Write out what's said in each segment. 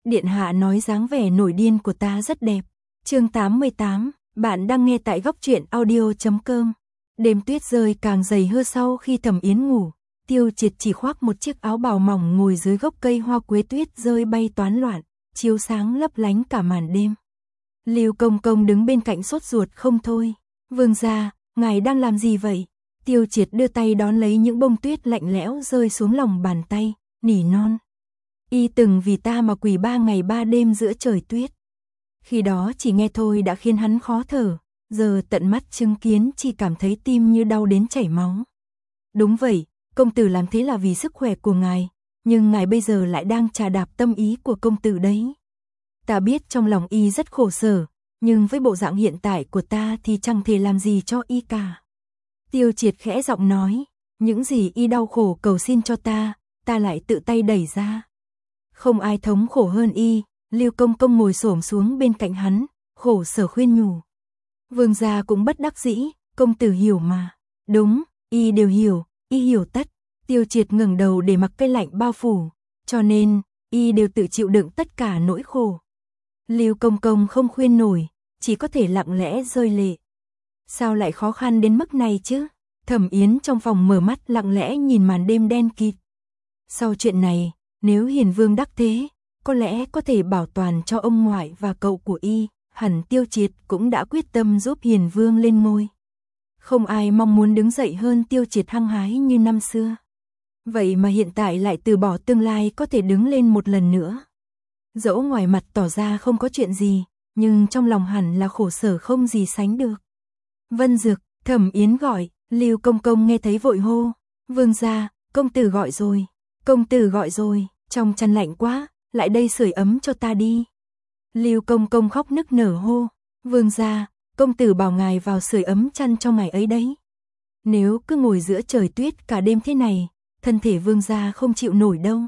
Điện hạ nói dáng vẻ nổi điên của ta rất đẹp. Chương 88, bạn đang nghe tại góc truyện audio.com. Đêm tuyết rơi càng dày hơn sau khi Thẩm Yến ngủ. Tiêu Triệt chỉ khoác một chiếc áo bào mỏng ngồi dưới gốc cây hoa quế, tuyết rơi bay toán loạn, chiếu sáng lấp lánh cả màn đêm. Lưu Công Công đứng bên cạnh sốt ruột không thôi. Vương gia, ngài đang làm gì vậy? Tiêu Triệt đưa tay đón lấy những bông tuyết lạnh lẽo rơi xuống lòng bàn tay, nỉ non. Y từng vì ta mà quỳ 3 ngày 3 đêm giữa trời tuyết. Khi đó chỉ nghe thôi đã khiến hắn khó thở, giờ tận mắt chứng kiến chỉ cảm thấy tim như đau đến chảy máu. Đúng vậy, công tử làm thế là vì sức khỏe của ngài, nhưng ngài bây giờ lại đang trà đạp tâm ý của công tử đấy. Ta biết trong lòng y rất khổ sở, nhưng với bộ dạng hiện tại của ta thì chẳng thể làm gì cho y cả. Tiêu Triệt khẽ giọng nói, những gì y đau khổ cầu xin cho ta lại tự tay đẩy ra. Không ai thống khổ hơn y. Lưu Công Công ngồi xổm xuống bên cạnh hắn, khổ sở khuyên nhủ. Vương gia cũng bất đắc dĩ, công tử hiểu mà. Đúng, y đều hiểu, y hiểu tất. Tiêu Triệt ngẩng đầu để mặc cây lạnh bao phủ, cho nên y đều tự chịu đựng tất cả nỗi khổ. Lưu Công Công không khuyên nổi, chỉ có thể lặng lẽ rơi lệ. Sao lại khó khăn đến mức này chứ? Thẩm Yến trong phòng mở mắt lặng lẽ nhìn màn đêm đen kịt. Sau chuyện này, nếu Hiền Vương đắc thế, có lẽ có thể bảo toàn cho ông ngoại và cậu của y, hẳn Tiêu Triệt cũng đã quyết tâm giúp Hiền Vương lên ngôi. Không ai mong muốn đứng dậy hơn Tiêu Triệt hăng hái như năm xưa. Vậy mà hiện tại lại từ bỏ tương lai có thể đứng lên một lần nữa. Dẫu ngoài mặt tỏ ra không có chuyện gì, nhưng trong lòng hẳn là khổ sở không gì sánh được. Vân Dực, Thẩm Yến gọi, Lưu Công Công nghe thấy vội hô. Vương gia, công tử gọi rồi, công tử gọi rồi, trong chăn lạnh quá, lại đây sưởi ấm cho ta đi. Lưu Công Công khóc nức nở hô, vương gia, công tử bảo ngài vào sưởi ấm chăn cho ngài ấy đấy. Nếu cứ ngồi giữa trời tuyết cả đêm thế này, thân thể vương gia không chịu nổi đâu.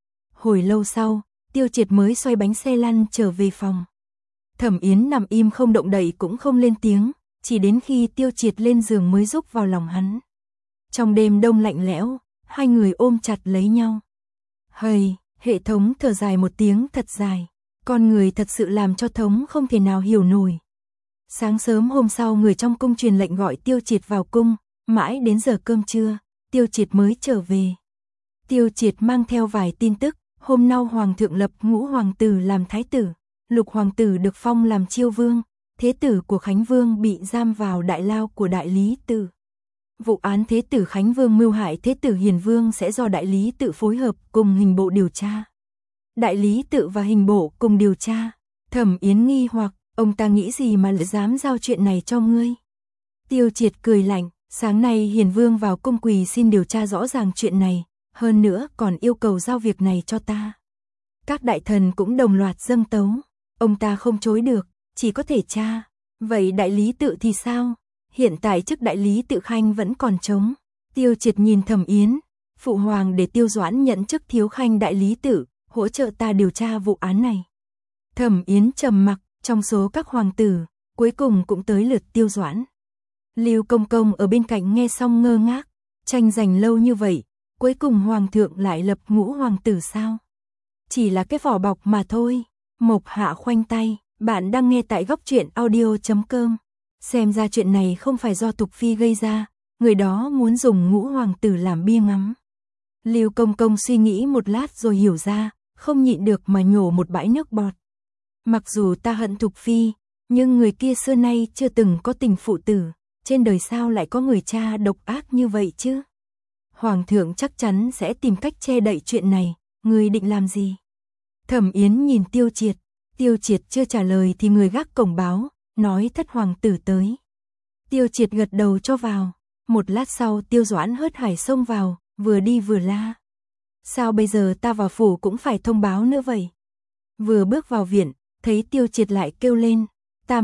Hồi lâu sau, Tiêu Triệt mới xoay bánh xe lăn trở về phòng. Thẩm Yến nằm im không động đậy cũng không lên tiếng, chỉ đến khi Tiêu Triệt lên giường mới rúc vào lòng hắn. Trong đêm đông lạnh lẽo, hai người ôm chặt lấy nhau. Hây, hệ thống thở dài một tiếng thật dài. Con người thật sự làm cho thống không thể nào hiểu nổi. Sáng sớm hôm sau người trong cung truyền lệnh gọi Tiêu Triệt vào cung, mãi đến giờ cơm trưa, Tiêu Triệt mới trở về. Tiêu Triệt mang theo vài tin tức, hôm nay Hoàng thượng lập Ngũ hoàng tử làm thái tử, Lục hoàng tử được phong làm chiêu vương, thế tử của Khánh Vương bị giam vào đại lao của Đại Lý Tự. Vụ án thế tử Khánh Vương mưu hại thế tử Hiền Vương sẽ do Đại Lý Tự phối hợp cùng hình bộ điều tra. Đại Lý Tự và hình bộ cùng điều tra. Thẩm Yến nghi hoặc, ông ta nghĩ gì mà lại dám giao chuyện này cho ngươi? Tiêu Triệt cười lạnh, sáng nay Hiền Vương vào cung quỳ xin điều tra rõ ràng chuyện này, hơn nữa còn yêu cầu giao việc này cho ta. Các đại thần cũng đồng loạt dâng tấu, ông ta không chối được, chỉ có thể tra. Vậy Đại Lý Tự thì sao? Hiện tại chức Đại Lý Tự khanh vẫn còn trống. Tiêu Triệt nhìn Thẩm Yến, phụ hoàng để Tiêu Doãn nhận chức thiếu khanh Đại Lý Tự, hỗ trợ ta điều tra vụ án này. Thẩm Yến trầm mặc, trong số các hoàng tử, cuối cùng cũng tới lượt Tiêu Doãn. Lưu Công Công ở bên cạnh nghe xong ngơ ngác, tranh giành lâu như vậy, cuối cùng hoàng thượng lại lập Ngũ hoàng tử sao? Chỉ là cái vỏ bọc mà thôi. Mộc Hạ khoanh tay, bạn đang nghe tại góc truyện audio.com. Xem ra chuyện này không phải do Tục Phi gây ra, người đó muốn dùng Ngũ hoàng tử làm bia ngắm. Lưu Công Công suy nghĩ một lát rồi hiểu ra, không nhịn được mà nhổ một bãi nước bọt. Mặc dù ta hận Thục Phi, nhưng người kia xưa nay chưa từng có tình phụ tử, trên đời sao lại có người cha độc ác như vậy chứ? Hoàng thượng chắc chắn sẽ tìm cách che đậy chuyện này, người định làm gì? Thẩm Yến nhìn Tiêu Triệt chưa trả lời thì người gác cổng báo, nói thất hoàng tử tới. Tiêu Triệt gật đầu cho vào, một lát sau Tiêu Doãn hớt hải xông vào, vừa đi vừa la. Sao bây giờ ta vào phủ cũng phải thông báo nữa vậy? Vừa bước vào viện, thấy Tiêu Triệt lại kêu lên, tam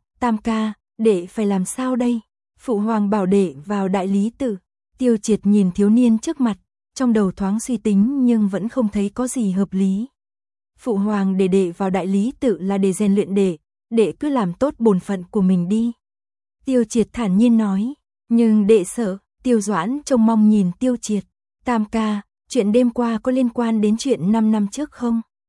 ca, đệ phải làm sao đây? Phụ hoàng bảo đệ vào Đại Lý Tự. Tiêu Triệt nhìn thiếu niên trước mặt, trong đầu thoáng suy tính nhưng vẫn không thấy có gì hợp lý. Phụ hoàng để đệ vào Đại Lý Tự là để rèn luyện đệ cứ làm tốt bổn phận của mình đi. Tiêu Triệt thản nhiên nói, nhưng đệ sợ. Tiêu Doãn trông mong nhìn Tiêu Triệt, tam ca, chuyện đêm qua có liên quan đến chuyện 5 năm trước không?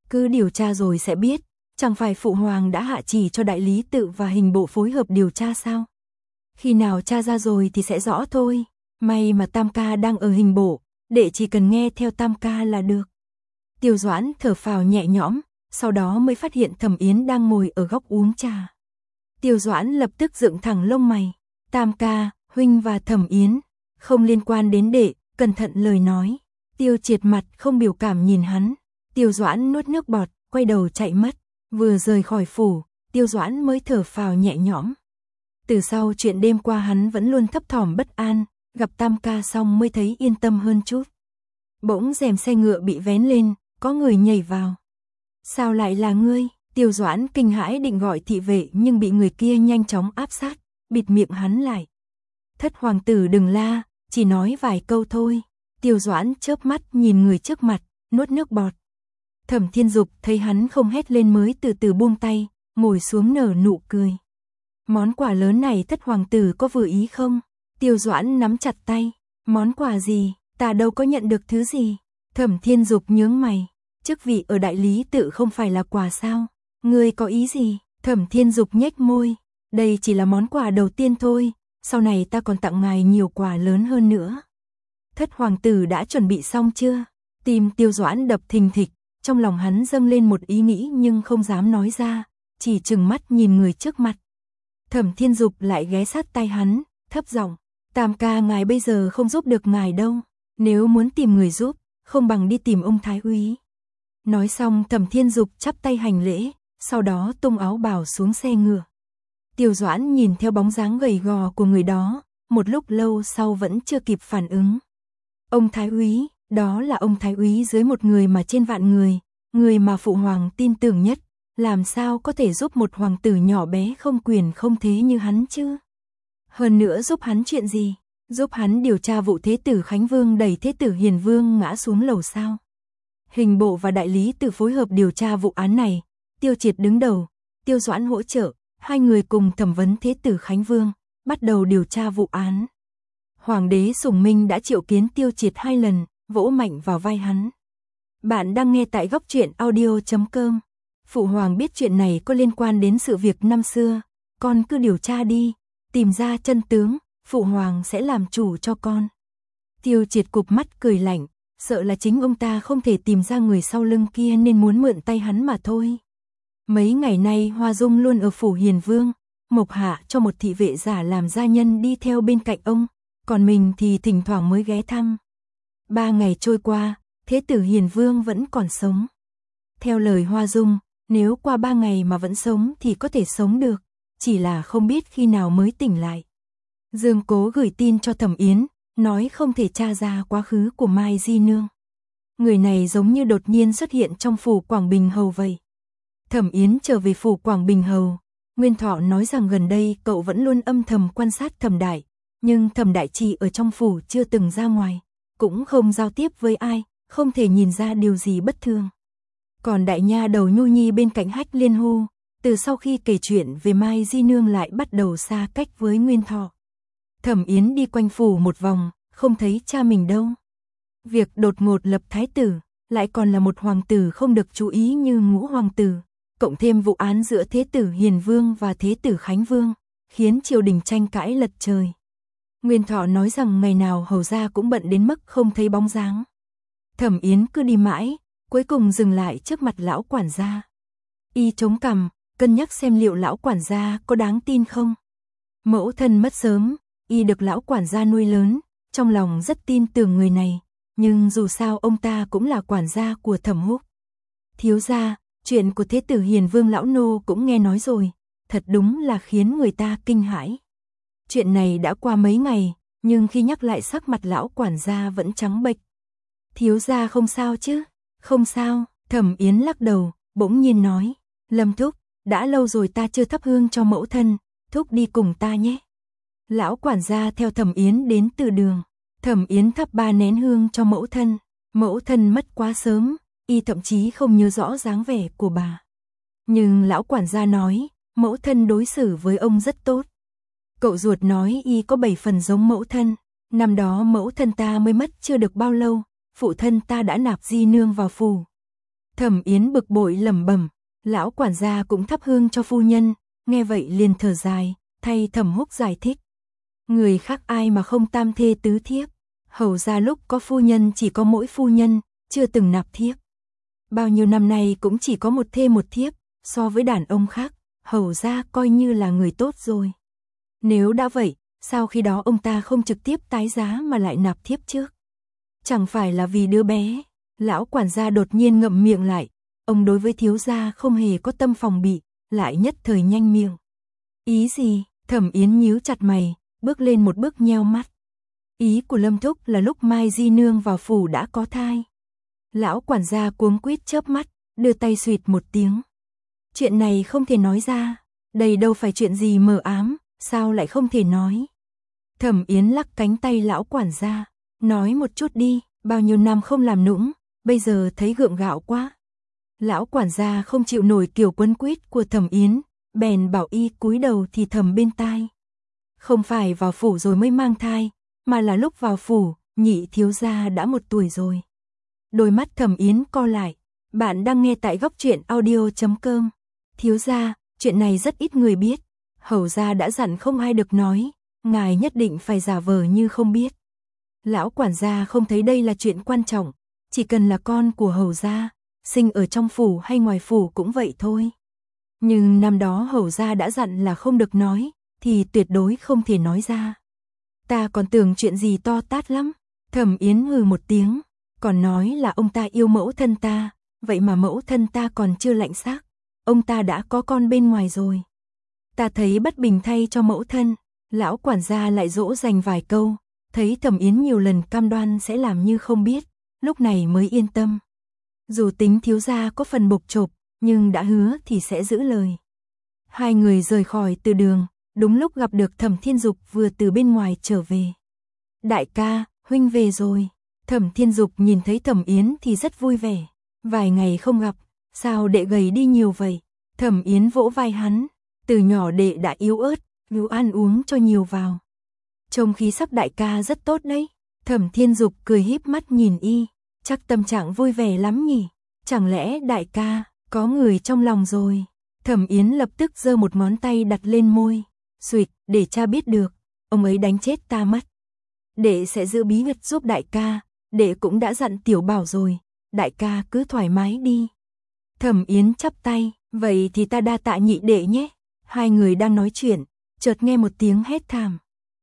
Cứ điều tra rồi sẽ biết, chẳng phải phụ hoàng đã hạ chỉ cho đại lý tự và hình bộ phối hợp điều tra sao? Khi nào tra ra rồi thì sẽ rõ thôi, may mà Tam ca đang ở hình bộ, đệ chỉ cần nghe theo Tam ca là được. Tiêu Doãn thở phào nhẹ nhõm, sau đó mới phát hiện Thẩm Yến đang ngồi ở góc uống trà. Tiêu Doãn lập tức dựng thẳng lông mày, Tam ca, huynh và Thẩm Yến, không liên quan đến đệ, cẩn thận lời nói. Tiêu Triệt mặt không biểu cảm nhìn hắn, Tiêu Doãn nuốt nước bọt, quay đầu chạy mất, vừa rời khỏi phủ, Tiêu Doãn mới thở phào nhẹ nhõm. Từ sau chuyện đêm qua hắn vẫn luôn thấp thỏm bất an, gặp Tam ca xong mới thấy yên tâm hơn chút. Bỗng rèm xe ngựa bị vén lên, có người nhảy vào. Sao lại là ngươi? Tiêu Doãn kinh hãi định gọi thị vệ nhưng bị người kia nhanh chóng áp sát, bịt miệng hắn lại. Thất hoàng tử đừng la, chỉ nói vài câu thôi. Tiêu Doãn chớp mắt nhìn người trước mặt, nuốt nước bọt. Thẩm Thiên Dục thấy hắn không hét lên mới từ từ buông tay, ngồi xuống nở nụ cười. Món quà lớn này thất hoàng tử có vừa ý không? Tiêu Doãn nắm chặt tay. Món quà gì? Ta đâu có nhận được thứ gì. Thẩm Thiên Dục nhướng mày. Chức vị ở đại lý tự không phải là quà sao? Ngươi có ý gì? Thẩm Thiên Dục nhếch môi. Đây chỉ là món quà đầu tiên thôi, sau này ta còn tặng ngài nhiều quà lớn hơn nữa. Thất hoàng tử đã chuẩn bị xong chưa? Tim Tiêu Doãn đập thình thịch, trong lòng hắn dâng lên một ý nghĩ nhưng không dám nói ra, chỉ trừng mắt nhìn người trước mặt. Thẩm Thiên Dục lại ghé sát tai hắn, thấp giọng, Tam ca ngài bây giờ không giúp được ngài đâu, nếu muốn tìm người giúp, không bằng đi tìm ông Thái úy. Nói xong Thẩm Thiên Dục chắp tay hành lễ, sau đó tung áo bào xuống xe ngựa. Tiêu Doãn nhìn theo bóng dáng gầy gò của người đó, một lúc lâu sau vẫn chưa kịp phản ứng. Ông Thái úy, đó là ông Thái úy dưới một người mà trên vạn người mà phụ hoàng tin tưởng nhất, làm sao có thể giúp một hoàng tử nhỏ bé không quyền không thế như hắn chứ? Hơn nữa giúp hắn chuyện gì? Giúp hắn điều tra vụ thế tử Khánh Vương đẩy thế tử Hiền Vương ngã xuống lầu sao? Hình bộ và đại lý tự phối hợp điều tra vụ án này, Tiêu Triệt đứng đầu, Tiêu Doãn hỗ trợ, hai người cùng thẩm vấn thế tử Khánh Vương, bắt đầu điều tra vụ án. Hoàng đế Sùng Minh đã triệu kiến Tiêu Triệt 2 lần, vỗ mạnh vào vai hắn. Bạn đang nghe tại góc truyện audio.com. Phụ hoàng biết chuyện này có liên quan đến sự việc năm xưa, con cứ điều tra đi, tìm ra chân tướng, phụ hoàng sẽ làm chủ cho con. Tiêu Triệt cụp mắt cười lạnh, sợ là chính ông ta không thể tìm ra người sau lưng kia nên muốn mượn tay hắn mà thôi. Mấy ngày nay Hoa Dung luôn ở phủ Hiền Vương, mộc hạ cho một thị vệ giả làm gia nhân đi theo bên cạnh ông, còn mình thì thỉnh thoảng mới ghé thăm. 3 ngày trôi qua, thế tử Hiền Vương vẫn còn sống. Theo lời Hoa Dung, nếu qua 3 ngày mà vẫn sống thì có thể sống được, chỉ là không biết khi nào mới tỉnh lại. Dương Cố gửi tin cho Thẩm Yến, nói không thể tra ra quá khứ của Mai Di Nương. Người này giống như đột nhiên xuất hiện trong phủ Quảng Bình Hầu vậy. Thẩm Yến trở về phủ Quảng Bình Hầu, Nguyên Thọ nói rằng gần đây cậu vẫn luôn âm thầm quan sát Thẩm Đại, nhưng Thẩm Đại chỉ ở trong phủ chưa từng ra ngoài, cũng không giao tiếp với ai, không thể nhìn ra điều gì bất thường. Còn đại nha đầu Nhu Nhi bên cạnh Hách Liên Hu, từ sau khi kể chuyện về Mai Di Nương lại bắt đầu xa cách với Nguyên Thọ. Thẩm Yến đi quanh phủ một vòng, không thấy cha mình đâu. Việc đột ngột lập thái tử, lại còn là một hoàng tử không được chú ý như Ngũ hoàng tử, cộng thêm vụ án giữa thế tử Hiền Vương và thế tử Khánh Vương, khiến triều đình tranh cãi lật trời. Nguyên Thọ nói rằng ngày nào hầu gia cũng bận đến mức không thấy bóng dáng. Thẩm Yến cứ đi mãi, cuối cùng dừng lại trước mặt lão quản gia. Y chống cằm, cân nhắc xem liệu lão quản gia có đáng tin không. Mẫu thân mất sớm, Y được lão quản gia nuôi lớn, trong lòng rất tin tưởng người này, nhưng dù sao ông ta cũng là quản gia của Thẩm Húc. Thiếu gia, chuyện của thế tử Hiền Vương lão nô cũng nghe nói rồi, thật đúng là khiến người ta kinh hãi. Chuyện này đã qua mấy ngày, nhưng khi nhắc lại sắc mặt lão quản gia vẫn trắng bệch. Thiếu gia không sao chứ? Không sao, Thẩm Yến lắc đầu, bỗng nhiên nói, Lâm thúc, đã lâu rồi ta chưa thắp hương cho mẫu thân, thúc đi cùng ta nhé. Lão quản gia theo Thẩm Yến đến từ đường, Thẩm Yến thắp 3 nén hương cho mẫu thân mất quá sớm, Y thậm chí không nhớ rõ dáng vẻ của bà. Nhưng lão quản gia nói, mẫu thân đối xử với ông rất tốt. Cậu ruột nói Y có 7 phần giống mẫu thân, năm đó mẫu thân ta mới mất chưa được bao lâu, phụ thân ta đã nạp Di Nương vào phủ. Thẩm Yến bực bội lẩm bẩm, lão quản gia cũng thắp hương cho phu nhân, nghe vậy liền thở dài, thay Thẩm Húc giải thích. Người khác ai mà không tam thê tứ thiếp, hầu ra lúc có phu nhân chỉ có mỗi phu nhân, chưa từng nạp thiếp. Bao nhiêu năm nay cũng chỉ có một thê một thiếp, so với đàn ông khác, hầu ra coi như là người tốt rồi. Nếu đã vậy, sao khi đó ông ta không trực tiếp tái giá mà lại nạp thiếp trước? Chẳng phải là vì đứa bé? Lão quản gia đột nhiên ngậm miệng lại, ông đối với thiếu gia không hề có tâm phòng bị, lại nhất thời nhanh miệng. Ý gì? Thẩm Yến nhíu chặt mày, bước lên một bước nheo mắt. Ý của Lâm Thúc là lúc Mai Di Nương vào phủ đã có thai. Lão quản gia cuống quýt chớp mắt, đưa tay xuyệt một tiếng. Chuyện này không thể nói ra, đây đâu phải chuyện gì mờ ám, sao lại không thể nói. Thẩm Yến lắc cánh tay lão quản gia, nói một chút đi, bao nhiêu năm không làm nũng, bây giờ thấy gượng gạo quá. Lão quản gia không chịu nổi kiểu quấn quýt của Thẩm Yến, bèn bảo y cúi đầu thì thầm bên tai. Không phải vào phủ rồi mới mang thai, mà là lúc vào phủ, nhị thiếu gia đã 1 tuổi rồi. Đôi mắt Thẩm Yến co lại, bạn đang nghe tại góc truyện audio.com. Thiếu gia, chuyện này rất ít người biết, hầu gia đã dặn không ai được nói, ngài nhất định phải giả vờ như không biết. Lão quản gia không thấy đây là chuyện quan trọng, chỉ cần là con của hầu gia, sinh ở trong phủ hay ngoài phủ cũng vậy thôi. Nhưng năm đó hầu gia đã dặn là không được nói, thì tuyệt đối không thể nói ra. Ta còn tưởng chuyện gì to tát lắm. Thẩm Yến hừ một tiếng, còn nói là ông ta yêu mẫu thân ta, vậy mà mẫu thân ta còn chưa lạnh xác, ông ta đã có con bên ngoài rồi. Ta thấy bất bình thay cho mẫu thân. Lão quản gia lại dỗ dành vài câu, thấy Thẩm Yến nhiều lần cam đoan sẽ làm như không biết, lúc này mới yên tâm. Dù tính thiếu gia có phần bộc chộp, nhưng đã hứa thì sẽ giữ lời. Hai người rời khỏi từ đường, đúng lúc gặp được Thẩm Thiên Dục vừa từ bên ngoài trở về. Đại ca, huynh về rồi. Thẩm Thiên Dục nhìn thấy Thẩm Yến thì rất vui vẻ. Vài ngày không gặp, sao đệ gầy đi nhiều vậy? Thẩm Yến vỗ vai hắn, từ nhỏ đệ đã yếu ớt, cứ ăn uống cho nhiều vào. Trông khí sắc đại ca rất tốt đấy. Thẩm Thiên Dục cười híp mắt nhìn y, chắc tâm trạng vui vẻ lắm nhỉ? Chẳng lẽ đại ca có người trong lòng rồi? Thẩm Yến lập tức giơ một ngón tay đặt lên môi, xuỵt, để cha biết được, ông ấy đánh chết ta mất. Đệ sẽ giữ bí mật giúp đại ca, đệ cũng đã dặn Tiểu Bảo rồi, đại ca cứ thoải mái đi. Thẩm Yến chắp tay, vậy thì ta đa tạ nhị đệ nhé. Hai người đang nói chuyện, chợt nghe một tiếng hét thảm.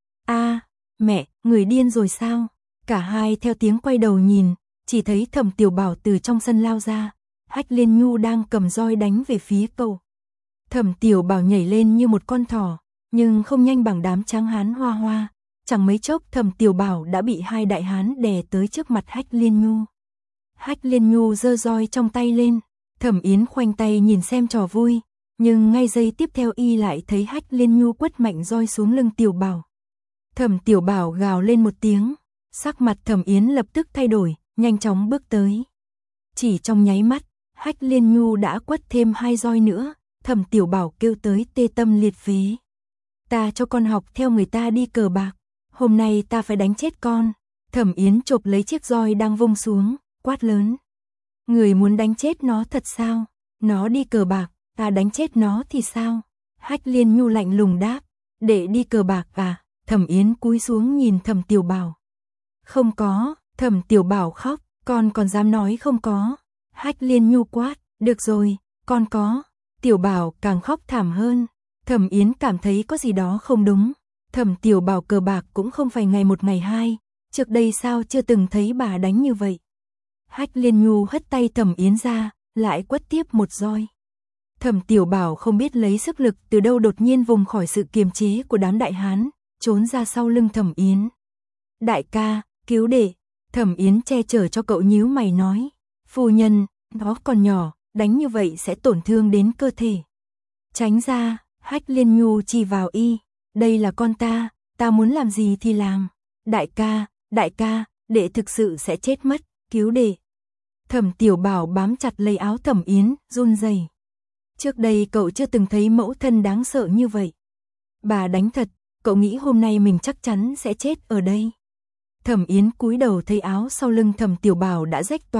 A, mẹ, người điên rồi sao? Cả hai theo tiếng quay đầu nhìn, chỉ thấy Thẩm Tiểu Bảo từ trong sân lao ra, Hách Liên Nhu đang cầm roi đánh về phía cậu. Thẩm Tiểu Bảo nhảy lên như một con thỏ, nhưng không nhanh bằng đám tráng hán Hoa Hoa, chẳng mấy chốc Thẩm Tiểu Bảo đã bị hai đại hán đè tới trước mặt Hách Liên Nhu. Hách Liên Nhu giơ roi trong tay lên, Thẩm Yến khoanh tay nhìn xem trò vui, nhưng ngay giây tiếp theo y lại thấy Hách Liên Nhu quất mạnh roi xuống lưng Tiểu Bảo. Thẩm Tiểu Bảo gào lên một tiếng, sắc mặt Thẩm Yến lập tức thay đổi, nhanh chóng bước tới. Chỉ trong nháy mắt, Hách Liên Nhu đã quất thêm 2 roi nữa, Thẩm Tiểu Bảo kêu tới tê tâm liệt phế. Ta cho con học theo người ta đi cờ bạc, hôm nay ta phải đánh chết con. Thẩm Yến chộp lấy chiếc roi đang vung xuống, quát lớn. Người muốn đánh chết nó thật sao? Nó đi cờ bạc, ta đánh chết nó thì sao? Hách Liên Nhu lạnh lùng đáp, để đi cờ bạc à? Thẩm Yến cúi xuống nhìn Thẩm Tiểu Bảo. Không có. Thẩm Tiểu Bảo khóc, con còn dám nói không có. Hách Liên Nhu quát, được rồi, con có. Tiểu Bảo càng khóc thảm hơn. Thẩm Yến cảm thấy có gì đó không đúng. Thẩm Tiểu Bảo cờ bạc cũng không phải ngày một ngày hai, trước đây sao chưa từng thấy bà đánh như vậy. Hách Liên Nhu hất tay Thẩm Yến ra, lại quất tiếp một roi. Thẩm Tiểu Bảo không biết lấy sức lực từ đâu đột nhiên vùng khỏi sự kiềm chế của đám đại hán, trốn ra sau lưng Thẩm Yến. Đại ca, cứu đệ. Thẩm Yến che chở cho cậu, nhíu mày nói. Phu nhân, nó còn nhỏ, đánh như vậy sẽ tổn thương đến cơ thể. Tránh ra. Hách Liên Nhu chỉ vào y. Đây là con ta muốn làm gì thì làm. Đại ca, đệ thực sự sẽ chết mất, cứu đệ. Thẩm Tiểu Bảo bám chặt lấy áo Thẩm Yến, run rẩy. Trước đây cậu chưa từng thấy mẫu thân đáng sợ như vậy. Bà đánh thật, cậu nghĩ hôm nay mình chắc chắn sẽ chết ở đây. Thẩm Yến cúi đầu thấy áo sau lưng Thẩm Tiểu Bảo đã rách toạc,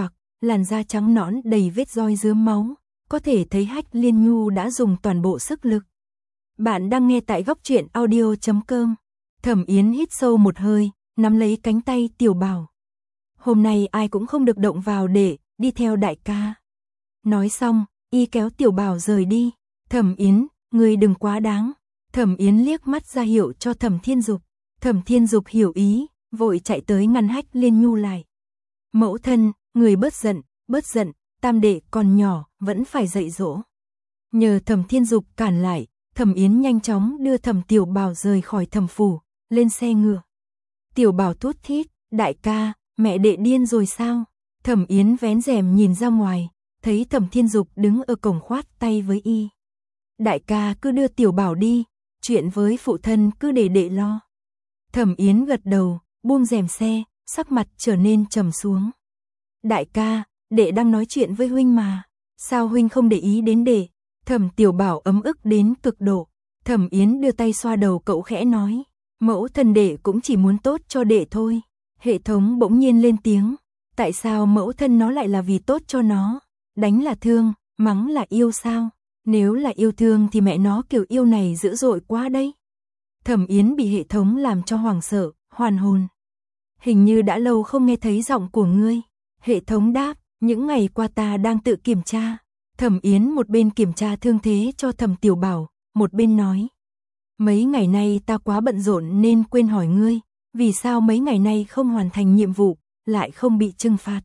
làn da trắng nõn đầy vết roi rướm máu, có thể thấy Hách Liên Nhu đã dùng toàn bộ sức lực. Bạn đang nghe tại góc truyện audio.com. Thẩm Yến hít sâu một hơi, nắm lấy cánh tay Tiểu Bảo. Hôm nay ai cũng không được động vào để đi theo đại ca. Nói xong, y kéo Tiểu Bảo rời đi. Thẩm Yến, ngươi đừng quá đáng. Thẩm Yến liếc mắt ra hiệu cho Thẩm Thiên Dục. Thẩm Thiên Dục hiểu ý, vội chạy tới ngăn Hách Liên Nhu lại. Mẫu thân, người bớt giận, tam đệ còn nhỏ, vẫn phải dạy dỗ. Nhờ Thẩm Thiên Dục cản lại, Thẩm Yến nhanh chóng đưa Thẩm Tiểu Bảo rời khỏi Thẩm phủ, lên xe ngựa. Tiểu Bảo thút thít, đại ca, mẹ đệ điên rồi sao? Thẩm Yến vén rèm nhìn ra ngoài, thấy Thẩm Thiên Dục đứng ở cổng khoát tay với y. Đại ca cứ đưa Tiểu Bảo đi, chuyện với phụ thân cứ để đệ lo. Thẩm Yến gật đầu, buông rèm xe, sắc mặt trở nên trầm xuống. Đại ca, đệ đang nói chuyện với huynh mà, sao huynh không để ý đến đệ? Thẩm Tiểu Bảo ấm ức đến cực độ. Thẩm Yến đưa tay xoa đầu cậu khẽ nói, mẫu thân đệ cũng chỉ muốn tốt cho đệ thôi. Hệ thống bỗng nhiên lên tiếng, tại sao mẫu thân nó lại là vì tốt cho nó? Đánh là thương, mắng là yêu sao? Nếu là yêu thương thì mẹ nó kiểu yêu này dữ dội quá đấy. Thẩm Yến bị hệ thống làm cho hoảng sợ, hoàn hồn. Hình như đã lâu không nghe thấy giọng của ngươi. Hệ thống đáp, những ngày qua ta đang tự kiểm tra. Thẩm Yến một bên kiểm tra thương thế cho Thẩm Tiểu Bảo, một bên nói. Mấy ngày nay ta quá bận rộn nên quên hỏi ngươi, vì sao mấy ngày nay không hoàn thành nhiệm vụ, lại không bị trừng phạt.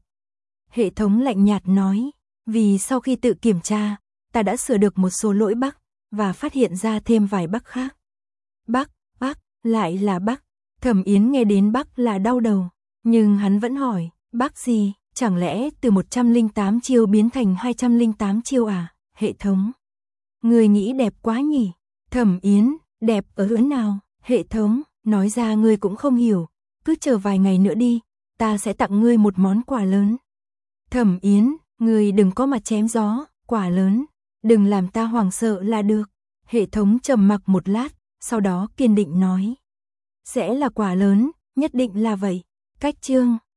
Hệ thống lạnh nhạt nói, vì sau khi tự kiểm tra, ta đã sửa được một số lỗi bug, và phát hiện ra thêm vài bug khác. Bug, lại là bug. Thẩm Yến nghe đến bug là đau đầu, nhưng hắn vẫn hỏi, bug gì? Chẳng lẽ từ 108 chiêu biến thành 208 chiêu à? Hệ thống, ngươi nghĩ đẹp quá nhỉ? Thẩm Yến, đẹp ở chỗ nào? Hệ thống, nói ra ngươi cũng không hiểu, cứ chờ vài ngày nữa đi, ta sẽ tặng ngươi một món quà lớn. Thẩm Yến, ngươi đừng có mà chém gió, quà lớn, đừng làm ta hoảng sợ là được. Hệ thống trầm mặc một lát, sau đó kiên định nói, sẽ là quà lớn, nhất định là vậy. Cách chương